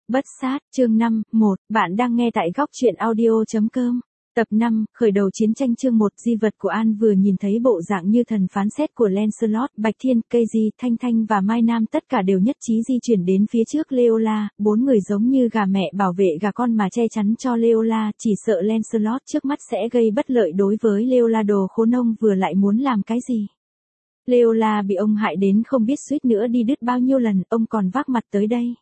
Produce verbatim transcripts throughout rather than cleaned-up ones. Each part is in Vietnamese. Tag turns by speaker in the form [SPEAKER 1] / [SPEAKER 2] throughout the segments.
[SPEAKER 1] Bất sát, chương năm, một, bạn đang nghe tại góc truyện audio.com. Tập năm, khởi đầu chiến tranh chương một. Di vật của An vừa nhìn thấy bộ dạng như thần phán xét của Lancelot, Bạch Thiên, Casey, Thanh Thanh và Mai Nam tất cả đều nhất trí di chuyển đến phía trước Leola, bốn người giống như gà mẹ bảo vệ gà con mà che chắn cho Leola, chỉ sợ Lancelot trước mắt sẽ gây bất lợi đối với Leola. Đồ khốn ông vừa lại muốn làm cái gì? Leola bị ông hại đến không biết suýt nữa đi đứt bao nhiêu lần, ông còn vác mặt tới đây.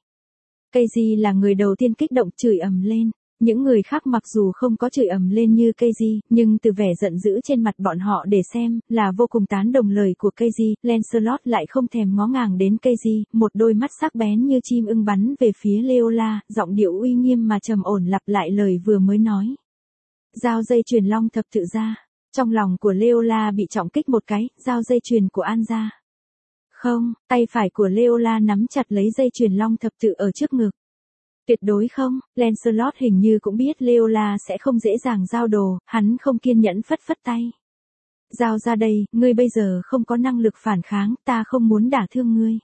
[SPEAKER 1] Casey là người đầu tiên kích động chửi ầm lên. Những người khác mặc dù không có chửi ầm lên như Casey, nhưng từ vẻ giận dữ trên mặt bọn họ để xem, là vô cùng tán đồng lời của Casey. Lancelot lại không thèm ngó ngàng đến Casey, một đôi mắt sắc bén như chim ưng bắn về phía Leola, giọng điệu uy nghiêm mà trầm ổn lặp lại lời vừa mới nói. Giao dây chuyền long thập tự ra. Trong lòng của Leola bị trọng kích một cái, giao dây chuyền của An ra. Không, tay phải của Leola nắm chặt lấy dây chuyền long thập tự ở trước ngực. Tuyệt đối không, Lancelot hình như cũng biết Leola sẽ không dễ dàng giao đồ, hắn không kiên nhẫn phất phất tay. Giao ra đây, ngươi bây giờ không có năng lực phản kháng, ta không muốn đả thương ngươi.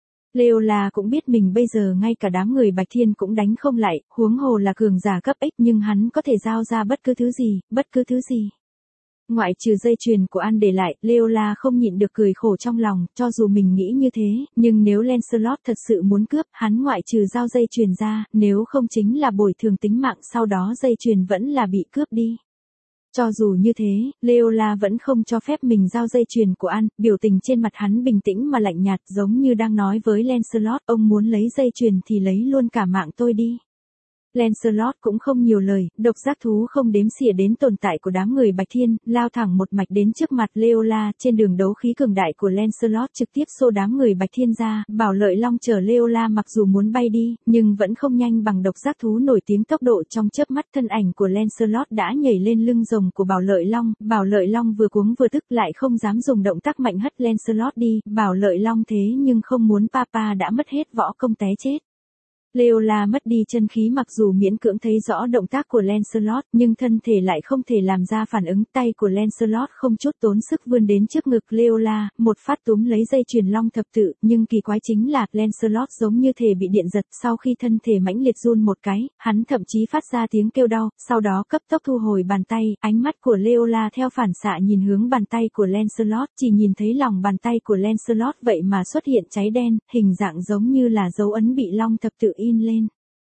[SPEAKER 1] Leola cũng biết mình bây giờ ngay cả đám người Bạch Thiên cũng đánh không lại, huống hồ là cường giả cấp X, nhưng hắn có thể giao ra bất cứ thứ gì, bất cứ thứ gì. Ngoại trừ dây chuyền của An để lại, Leola không nhịn được cười khổ trong lòng, cho dù mình nghĩ như thế, nhưng nếu Lancelot thật sự muốn cướp, hắn ngoại trừ giao dây chuyền ra, nếu không chính là bồi thường tính mạng, sau đó dây chuyền vẫn là bị cướp đi. Cho dù như thế, Leola vẫn không cho phép mình giao dây chuyền của An, biểu tình trên mặt hắn bình tĩnh mà lạnh nhạt, giống như đang nói với Lancelot, ông muốn lấy dây chuyền thì lấy luôn cả mạng tôi đi. Lancelot cũng không nhiều lời, độc giác thú không đếm xỉa đến tồn tại của đám người Bạch Thiên, lao thẳng một mạch đến trước mặt Leola. Trên đường đấu khí cường đại của Lancelot trực tiếp xô đám người Bạch Thiên ra, Bảo Lợi Long chở Leola mặc dù muốn bay đi, nhưng vẫn không nhanh bằng độc giác thú nổi tiếng tốc độ. Trong chớp mắt thân ảnh của Lancelot đã nhảy lên lưng rồng của Bảo Lợi Long, Bảo Lợi Long vừa cuống vừa tức lại không dám dùng động tác mạnh hất Lancelot đi, Bảo Lợi Long thế nhưng không muốn Papa đã mất hết võ công té chết. Leola mất đi chân khí mặc dù miễn cưỡng thấy rõ động tác của Lancelot, nhưng thân thể lại không thể làm ra phản ứng. Tay của Lancelot không chút tốn sức vươn đến trước ngực Leola, một phát túm lấy dây chuyền long thập tự, nhưng kỳ quái chính là, Lancelot giống như thể bị điện giật, sau khi thân thể mãnh liệt run một cái, hắn thậm chí phát ra tiếng kêu đau, sau đó cấp tốc thu hồi bàn tay, ánh mắt của Leola theo phản xạ nhìn hướng bàn tay của Lancelot, chỉ nhìn thấy lòng bàn tay của Lancelot vậy mà xuất hiện cháy đen, hình dạng giống như là dấu ấn bị long thập tự in lên.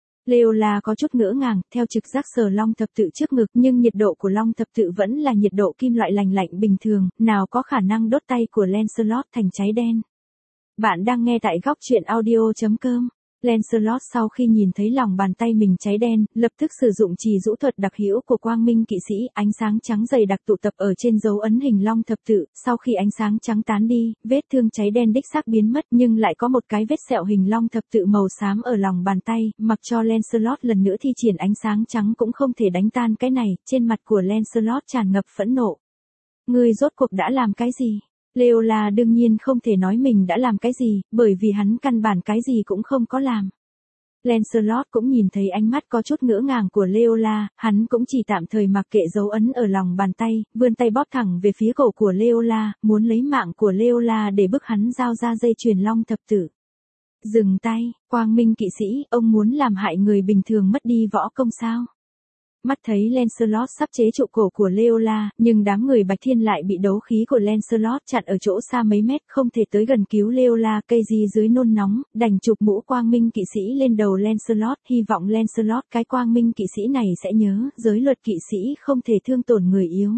[SPEAKER 1] Leola có chút ngỡ ngàng, theo trực giác sờ long thập tự trước ngực, nhưng nhiệt độ của long thập tự vẫn là nhiệt độ kim loại lành lạnh bình thường, nào có khả năng đốt tay của Lancelot thành cháy đen. Bạn đang nghe tại góc truyện audio.com. Lancelot sau khi nhìn thấy lòng bàn tay mình cháy đen, lập tức sử dụng trì rũ thuật đặc hữu của Quang Minh Kỵ Sĩ, ánh sáng trắng dày đặc tụ tập ở trên dấu ấn hình long thập tự, sau khi ánh sáng trắng tán đi, vết thương cháy đen đích xác biến mất, nhưng lại có một cái vết sẹo hình long thập tự màu xám ở lòng bàn tay, mặc cho Lancelot lần nữa thi triển ánh sáng trắng cũng không thể đánh tan cái này. Trên mặt của Lancelot tràn ngập phẫn nộ. Ngươi rốt cuộc đã làm cái gì? Leola đương nhiên không thể nói mình đã làm cái gì, bởi vì hắn căn bản cái gì cũng không có làm. Lancelot cũng nhìn thấy ánh mắt có chút ngỡ ngàng của Leola, hắn cũng chỉ tạm thời mặc kệ dấu ấn ở lòng bàn tay, vươn tay bóp thẳng về phía cổ của Leola, muốn lấy mạng của Leola để bức hắn giao ra dây chuyền long thập tử. Dừng tay, Quang Minh Kỵ Sĩ, ông muốn làm hại người bình thường mất đi võ công sao? Mắt thấy Lancelot sắp chế trụ cổ của Leola, nhưng đám người Bạch Thiên lại bị đấu khí của Lancelot chặn ở chỗ xa mấy mét, không thể tới gần cứu Leola. Casey dưới nôn nóng, đành chụp mũ Quang Minh Kỵ Sĩ lên đầu Lancelot, hy vọng Lancelot cái Quang Minh Kỵ Sĩ này sẽ nhớ, giới luật kỵ sĩ không thể thương tổn người yếu.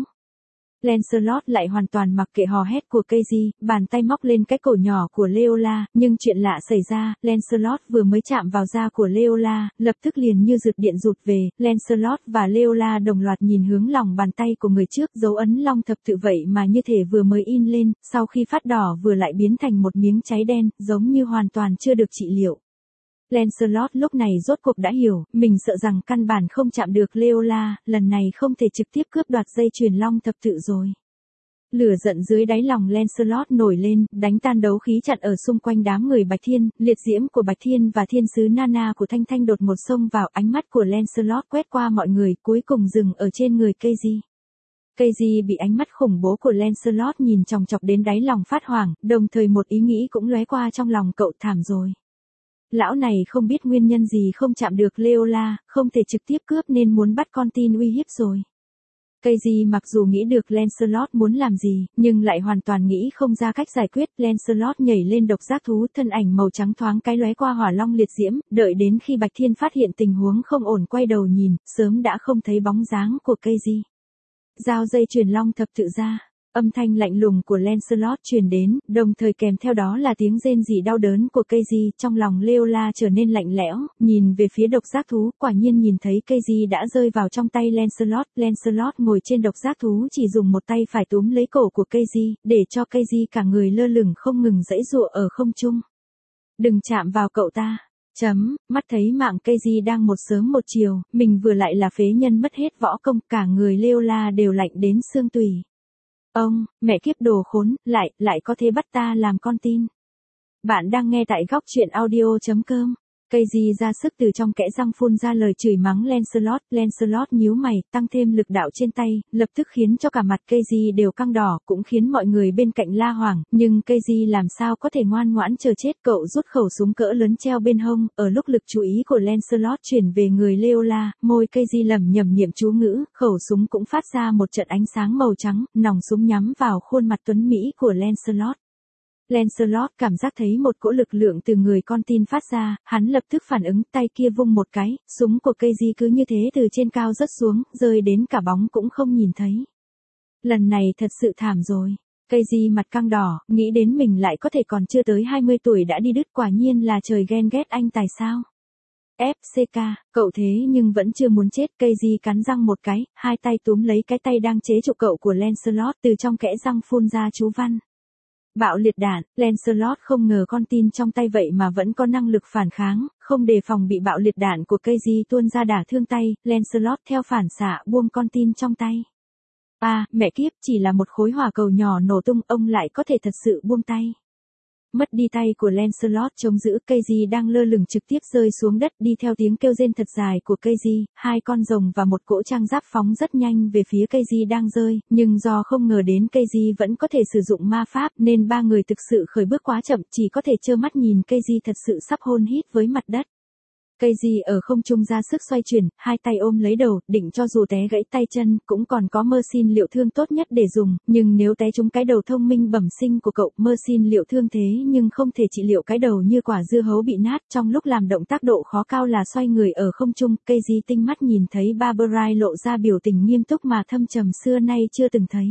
[SPEAKER 1] Lancelot lại hoàn toàn mặc kệ hò hét của Casey, bàn tay móc lên cái cổ nhỏ của Leola, nhưng chuyện lạ xảy ra, Lancelot vừa mới chạm vào da của Leola, lập tức liền như rực điện rụt về. Lancelot và Leola đồng loạt nhìn hướng lòng bàn tay của người trước, dấu ấn long thập tự vậy mà như thể vừa mới in lên, sau khi phát đỏ vừa lại biến thành một miếng cháy đen, giống như hoàn toàn chưa được trị liệu. Lancelot lúc này rốt cuộc đã hiểu, mình sợ rằng căn bản không chạm được Leola, lần này không thể trực tiếp cướp đoạt dây chuyền long thập tự rồi. Lửa giận dưới đáy lòng Lancelot nổi lên, đánh tan đấu khí chặn ở xung quanh đám người Bạch Thiên, liệt diễm của Bạch Thiên và thiên sứ Nana của Thanh Thanh đột một xông vào, ánh mắt của Lancelot quét qua mọi người, cuối cùng dừng ở trên người Casey. Casey bị ánh mắt khủng bố của Lancelot nhìn chòng chọc đến đáy lòng phát hoảng, đồng thời một ý nghĩ cũng lóe qua trong lòng cậu, thảm rồi. Lão này không biết nguyên nhân gì không chạm được Leola, không thể trực tiếp cướp nên muốn bắt con tin uy hiếp rồi. Casey mặc dù nghĩ được Lancelot muốn làm gì, nhưng lại hoàn toàn nghĩ không ra cách giải quyết. Lancelot nhảy lên độc giác thú, thân ảnh màu trắng thoáng cái lóe qua hỏa long liệt diễm, đợi đến khi Bạch Thiên phát hiện tình huống không ổn quay đầu nhìn, sớm đã không thấy bóng dáng của Casey. Giao dây chuyền long thập tự ra. Âm thanh lạnh lùng của Lancelot truyền đến, đồng thời kèm theo đó là tiếng rên rỉ đau đớn của Casey. Trong lòng Leola trở nên lạnh lẽo, nhìn về phía độc giác thú, quả nhiên nhìn thấy Casey đã rơi vào trong tay Lancelot. Lancelot ngồi trên độc giác thú chỉ dùng một tay phải túm lấy cổ của Casey, để cho Casey cả người lơ lửng không ngừng giãy giụa ở không trung. Đừng chạm vào cậu ta. Chấm, mắt thấy mạng Casey đang một sớm một chiều, mình vừa lại là phế nhân mất hết võ công, cả người Leola đều lạnh đến xương tủy. Ông, mẹ kiếp đồ khốn, lại, lại có thể bắt ta làm con tin. Bạn đang nghe tại góc truyện audio chấm com. Casey ra sức từ trong kẽ răng phun ra lời chửi mắng Lancelot. Lancelot nhíu mày, tăng thêm lực đạo trên tay, lập tức khiến cho cả mặt Casey đều căng đỏ, cũng khiến mọi người bên cạnh la hoảng. Nhưng Casey làm sao có thể ngoan ngoãn chờ chết. Cậu rút khẩu súng cỡ lớn treo bên hông, ở lúc lực chú ý của Lancelot chuyển về người Leola, môi Casey lẩm nhẩm niệm chú ngữ, khẩu súng cũng phát ra một trận ánh sáng màu trắng, nòng súng nhắm vào khuôn mặt tuấn mỹ của Lancelot. Lancelot cảm giác thấy một cỗ lực lượng từ người con tin phát ra, hắn lập tức phản ứng, tay kia vung một cái, súng của Casey cứ như thế từ trên cao rớt xuống, rơi đến cả bóng cũng không nhìn thấy. Lần này thật sự thảm rồi. Casey mặt căng đỏ, nghĩ đến mình lại có thể còn chưa tới hai mươi tuổi đã đi đứt, quả nhiên là trời ghen ghét anh tài sao. ép xê ca, cậu thế nhưng vẫn chưa muốn chết. Casey cắn răng một cái, hai tay túm lấy cái tay đang chế trụ cậu của Lancelot, từ trong kẽ răng phun ra chú văn. Bạo liệt đạn. Lancelot không ngờ con tin trong tay vậy mà vẫn có năng lực phản kháng, không đề phòng bị bạo liệt đạn của Casey tuôn ra đả thương tay. Lancelot theo phản xạ buông con tin trong tay. À, mẹ kiếp, chỉ là một khối hỏa cầu nhỏ nổ tung, ông lại có thể thật sự buông tay. Mất đi tay của Lancelot chống giữ, Casey đang lơ lửng trực tiếp rơi xuống đất, đi theo tiếng kêu rên thật dài của Casey, hai con rồng và một cỗ trang giáp phóng rất nhanh về phía Casey đang rơi, nhưng do không ngờ đến Casey vẫn có thể sử dụng ma pháp nên ba người thực sự khởi bước quá chậm, chỉ có thể trơ mắt nhìn Casey thật sự sắp hôn hít với mặt đất. Casey ở không trung ra sức xoay chuyển, hai tay ôm lấy đầu, định cho dù té gãy tay chân, cũng còn có Mersin liệu thương tốt nhất để dùng, nhưng nếu té trúng cái đầu thông minh bẩm sinh của cậu, Mersin liệu thương thế nhưng không thể trị liệu cái đầu như quả dưa hấu bị nát. Trong lúc làm động tác độ khó cao là xoay người ở không trung, Casey tinh mắt nhìn thấy Barberai lộ ra biểu tình nghiêm túc mà thâm trầm xưa nay chưa từng thấy.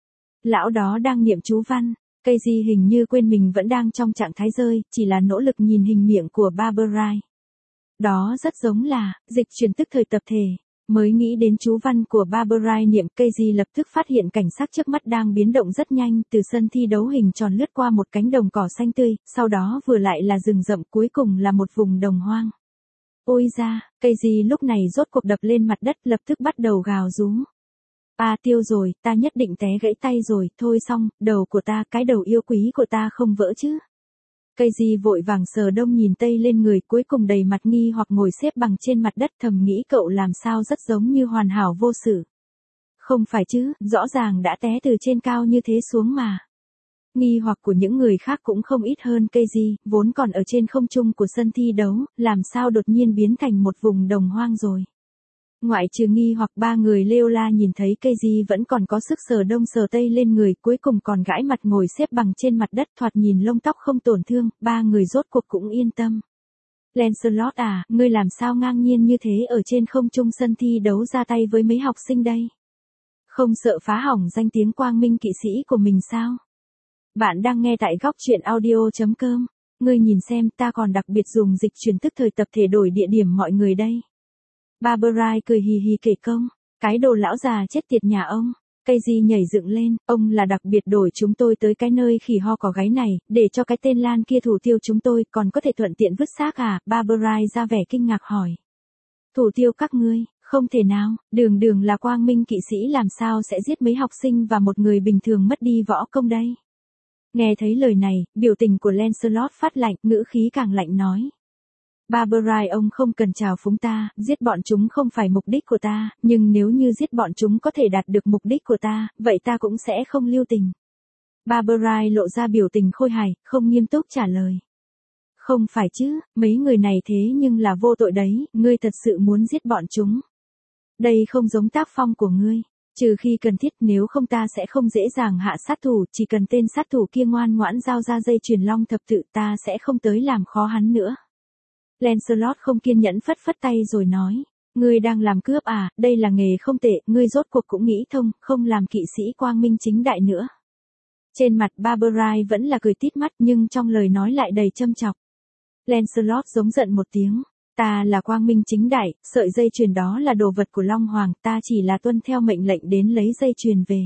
[SPEAKER 1] Lão đó đang niệm chú văn. Casey hình như quên mình vẫn đang trong trạng thái rơi, chỉ là nỗ lực nhìn hình miệng của Barberai. Đó rất giống là dịch chuyển tức thời tập thể. Mới nghĩ đến chú văn của Barberai niệm, Casey lập tức phát hiện cảnh sắc trước mắt đang biến động rất nhanh, từ sân thi đấu hình tròn lướt qua một cánh đồng cỏ xanh tươi, sau đó vừa lại là rừng rậm, cuối cùng là một vùng đồng hoang. Ôi da, Casey lúc này rốt cuộc đập lên mặt đất, lập tức bắt đầu gào rú. À tiêu rồi, ta nhất định té gãy tay rồi, thôi xong, đầu của ta, cái đầu yêu quý của ta không vỡ chứ. Casey vội vàng sờ đông nhìn tây lên người, cuối cùng đầy mặt nghi hoặc ngồi xếp bằng trên mặt đất, thầm nghĩ cậu làm sao rất giống như hoàn hảo vô sự. Không phải chứ, rõ ràng đã té từ trên cao như thế xuống mà. Nghi hoặc của những người khác cũng không ít hơn Casey, vốn còn ở trên không trung của sân thi đấu, làm sao đột nhiên biến thành một vùng đồng hoang rồi. Ngoại trừ nghi hoặc, ba người Leola nhìn thấy Casey vẫn còn có sức sờ đông sờ tây lên người, cuối cùng còn gãi mặt ngồi xếp bằng trên mặt đất, thoạt nhìn lông tóc không tổn thương, ba người rốt cuộc cũng yên tâm. Lancelot à, ngươi làm sao ngang nhiên như thế ở trên không trung sân thi đấu ra tay với mấy học sinh đây? Không sợ phá hỏng danh tiếng quang minh kỵ sĩ của mình sao? Bạn đang nghe tại góc truyện audio chấm com. Ngươi nhìn xem, ta còn đặc biệt dùng dịch chuyển tức thời tập thể đổi địa điểm mọi người đây. Barberai cười hì hì kể công, cái đồ lão già chết tiệt nhà ông. Casey nhảy dựng lên, ông là đặc biệt đổi chúng tôi tới cái nơi khỉ ho có gáy này, để cho cái tên Lan kia thủ tiêu chúng tôi, còn có thể thuận tiện vứt xác à? Barberai ra vẻ kinh ngạc hỏi. Thủ tiêu các ngươi, không thể nào, đường đường là quang minh kỵ sĩ làm sao sẽ giết mấy học sinh và một người bình thường mất đi võ công đây? Nghe thấy lời này, biểu tình của Lancelot phát lạnh, ngữ khí càng lạnh nói. Barberai, ông không cần chào phúng ta, giết bọn chúng không phải mục đích của ta, nhưng nếu như giết bọn chúng có thể đạt được mục đích của ta, vậy ta cũng sẽ không lưu tình. Barberai lộ ra biểu tình khôi hài, không nghiêm túc trả lời. Không phải chứ, mấy người này thế nhưng là vô tội đấy, ngươi thật sự muốn giết bọn chúng. Đây không giống tác phong của ngươi. Trừ khi cần thiết, nếu không ta sẽ không dễ dàng hạ sát thủ, chỉ cần tên sát thủ kia ngoan ngoãn giao ra dây chuyền long thập tự ta sẽ không tới làm khó hắn nữa. Lancelot không kiên nhẫn phất phất tay rồi nói, ngươi đang làm cướp à, đây là nghề không tệ, ngươi rốt cuộc cũng nghĩ thông, không làm kỵ sĩ quang minh chính đại nữa. Trên mặt Barberai vẫn là cười tít mắt nhưng trong lời nói lại đầy châm chọc. Lancelot giống giận một tiếng. Ta là quang minh chính đại, sợi dây chuyền đó là đồ vật của Long Hoàng, ta chỉ là tuân theo mệnh lệnh đến lấy dây chuyền về.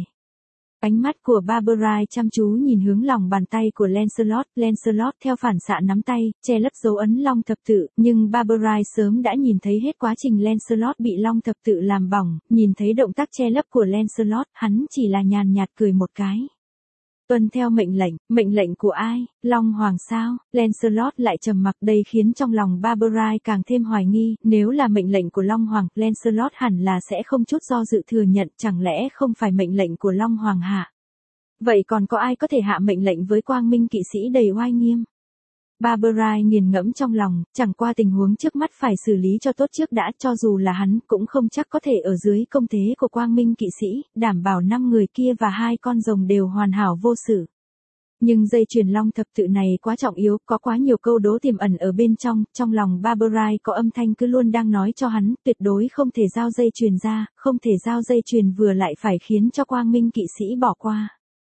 [SPEAKER 1] Ánh mắt của Barberai chăm chú nhìn hướng lòng bàn tay của Lancelot, Lancelot theo phản xạ nắm tay, che lấp dấu ấn long thập tự, nhưng Barberai sớm đã nhìn thấy hết quá trình Lancelot bị long thập tự làm bỏng, nhìn thấy động tác che lấp của Lancelot, hắn chỉ là nhàn nhạt cười một cái. Tuân theo mệnh lệnh, mệnh lệnh của ai, Long Hoàng sao, Lancelot lại trầm mặc đây khiến trong lòng Barberai càng thêm hoài nghi, nếu là mệnh lệnh của Long Hoàng, Lancelot hẳn là sẽ không chút do dự thừa nhận, chẳng lẽ không phải mệnh lệnh của Long Hoàng hạ. Vậy còn có ai có thể hạ mệnh lệnh với quang minh kỵ sĩ đầy oai nghiêm? Barberai nghiền ngẫm trong lòng, chẳng qua tình huống trước mắt phải xử lý cho tốt trước đã, cho dù là hắn cũng không chắc có thể ở dưới công thế của quang minh kỵ sĩ, đảm bảo năm người kia và hai con rồng đều hoàn hảo vô sự. Nhưng dây chuyền long thập tự này quá trọng yếu, có quá nhiều câu đố tiềm ẩn ở bên trong, trong lòng Barberai có âm thanh cứ luôn đang nói cho hắn, tuyệt đối không thể giao dây chuyền ra, không thể giao dây chuyền vừa lại phải khiến cho quang minh kỵ sĩ bỏ qua.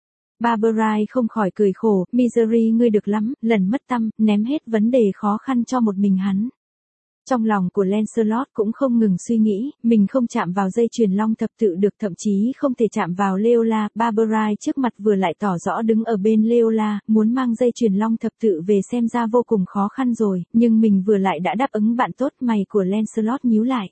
[SPEAKER 1] Barberai không khỏi cười khổ, Misery ngươi được lắm, lần mất tâm, ném hết vấn đề khó khăn cho một mình hắn. Trong lòng của Lancelot cũng không ngừng suy nghĩ, mình không chạm vào dây chuyền long thập tự được, thậm chí không thể chạm vào Leola, Barberai trước mặt vừa lại tỏ rõ đứng ở bên Leola, muốn mang dây chuyền long thập tự về xem ra vô cùng khó khăn rồi, nhưng mình vừa lại đã đáp ứng bạn tốt, mày của Lancelot nhíu lại.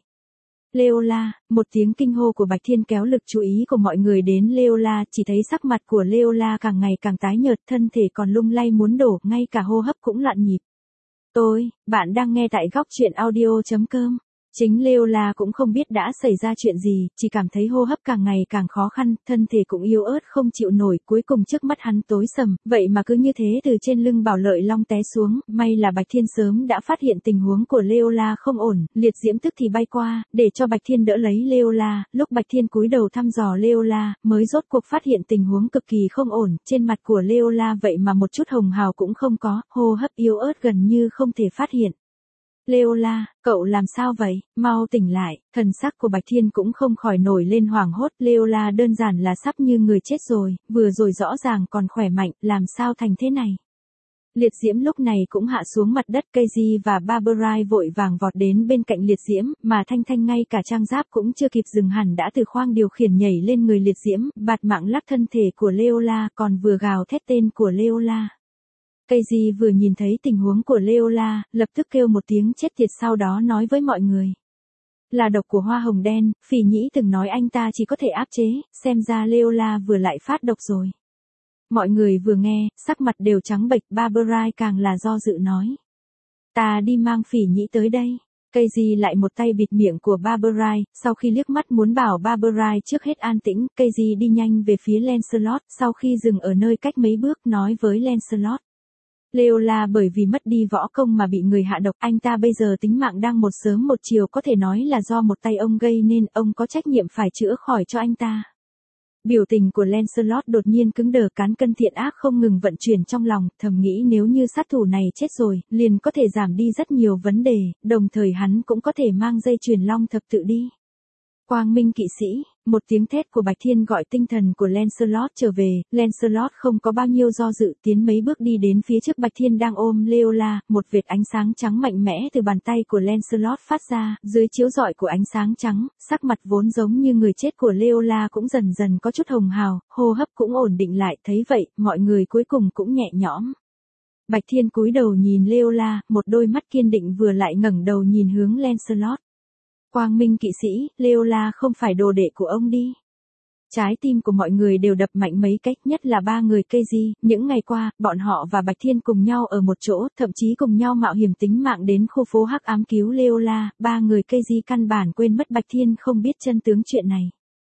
[SPEAKER 1] Leola, một tiếng kinh hô của Bạch Thiên kéo lực chú ý của mọi người đến Leola, chỉ thấy sắc mặt của Leola càng ngày càng tái nhợt, thân thể còn lung lay muốn đổ, ngay cả hô hấp cũng loạn nhịp. Tôi, bạn đang nghe tại góc truyện audio chấm com. Chính Leola cũng không biết đã xảy ra chuyện gì, chỉ cảm thấy hô hấp càng ngày càng khó khăn, thân thể cũng yếu ớt không chịu nổi, cuối cùng trước mắt hắn tối sầm, vậy mà cứ như thế từ trên lưng Bảo Lợi Long té xuống, may là Bạch Thiên sớm đã phát hiện tình huống của Leola không ổn, liệt diễm tức thì bay qua, để cho Bạch Thiên đỡ lấy Leola, lúc Bạch Thiên cúi đầu thăm dò Leola, mới rốt cuộc phát hiện tình huống cực kỳ không ổn, trên mặt của Leola vậy mà một chút hồng hào cũng không có, hô hấp yếu ớt gần như không thể phát hiện. Leola, cậu làm sao vậy, mau tỉnh lại, thần sắc của Bạch Thiên cũng không khỏi nổi lên hoảng hốt, Leola đơn giản là sắp như người chết rồi, vừa rồi rõ ràng còn khỏe mạnh, làm sao thành thế này. Liệt diễm lúc này cũng hạ xuống mặt đất, Casey và Barberai vội vàng vọt đến bên cạnh liệt diễm, mà Thanh Thanh ngay cả trang giáp cũng chưa kịp dừng hẳn đã từ khoang điều khiển nhảy lên người liệt diễm, bạt mạng lắc thân thể của Leola, còn vừa gào thét tên của Leola. Casey vừa nhìn thấy tình huống của Leola, lập tức kêu một tiếng chết tiệt, sau đó nói với mọi người. Là độc của hoa hồng đen, Phỉ Nhĩ từng nói anh ta chỉ có thể áp chế, xem ra Leola vừa lại phát độc rồi. Mọi người vừa nghe, sắc mặt đều trắng bệch, Barberai càng là do dự nói. Ta đi mang Phỉ Nhĩ tới đây. Casey lại một tay bịt miệng của Barberai, sau khi liếc mắt muốn bảo Barberai trước hết an tĩnh, Casey đi nhanh về phía Lancelot, sau khi dừng ở nơi cách mấy bước nói với Lancelot. Leola bởi vì mất đi võ công mà bị người hạ độc, anh ta bây giờ tính mạng đang một sớm một chiều, có thể nói là do một tay ông gây nên, ông có trách nhiệm phải chữa khỏi cho anh ta. Biểu tình của Lancelot đột nhiên cứng đờ, cán cân thiện ác không ngừng vận chuyển trong lòng, thầm nghĩ nếu như sát thủ này chết rồi, liền có thể giảm đi rất nhiều vấn đề, đồng thời hắn cũng có thể mang dây chuyền long thập tự đi. Quang minh kỵ sĩ, một tiếng thét của Bạch Thiên gọi tinh thần của Lancelot trở về, Lancelot không có bao nhiêu do dự, tiến mấy bước đi đến phía trước Bạch Thiên đang ôm Leola, một vệt ánh sáng trắng mạnh mẽ từ bàn tay của Lancelot phát ra, dưới chiếu rọi của ánh sáng trắng, sắc mặt vốn giống như người chết của Leola cũng dần dần có chút hồng hào, hô hấp cũng ổn định lại, thấy vậy, mọi người cuối cùng cũng nhẹ nhõm. Bạch Thiên cúi đầu nhìn Leola, một đôi mắt kiên định vừa lại ngẩng đầu nhìn hướng Lancelot. Quang minh kỵ sĩ, Leola không phải đồ đệ của ông đi. Trái tim của mọi người đều đập mạnh mấy cách, nhất là ba người Casey, những ngày qua, bọn họ và Bạch Thiên cùng nhau ở một chỗ, thậm chí cùng nhau mạo hiểm tính mạng đến khu phố hắc ám cứu Leola, ba người Casey căn bản quên mất Bạch Thiên không biết chân tướng chuyện này.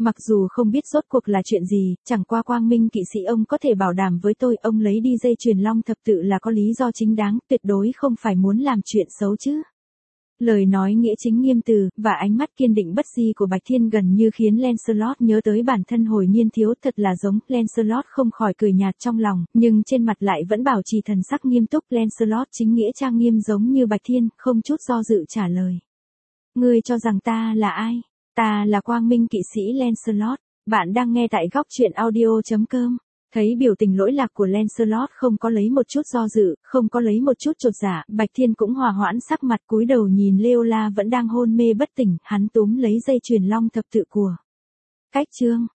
[SPEAKER 1] Mặc dù không biết rốt cuộc là chuyện gì, chẳng qua Quang Minh kỵ sĩ ông có thể bảo đảm với tôi ông lấy đi dây chuyền long thập tự là có lý do chính đáng, tuyệt đối không phải muốn làm chuyện xấu chứ. Lời nói nghĩa chính nghiêm từ, và ánh mắt kiên định bất di của Bạch Thiên gần như khiến Lancelot nhớ tới bản thân hồi niên thiếu, thật là giống. Lancelot không khỏi cười nhạt trong lòng, nhưng trên mặt lại vẫn bảo trì thần sắc nghiêm túc. Lancelot chính nghĩa trang nghiêm giống như Bạch Thiên, không chút do dự trả lời. Ngươi cho rằng ta là ai? Ta là Quang Minh kỵ sĩ Lancelot. Bạn đang nghe tại góc truyện audio chấm com. Thấy biểu tình lỗi lạc của Lancelot không có lấy một chút do dự, không có lấy một chút chột dạ, Bạch Thiên cũng hòa hoãn sắc mặt, cúi đầu nhìn Leola vẫn đang hôn mê bất tỉnh, hắn túm lấy dây chuyền long thập tự của cách chương.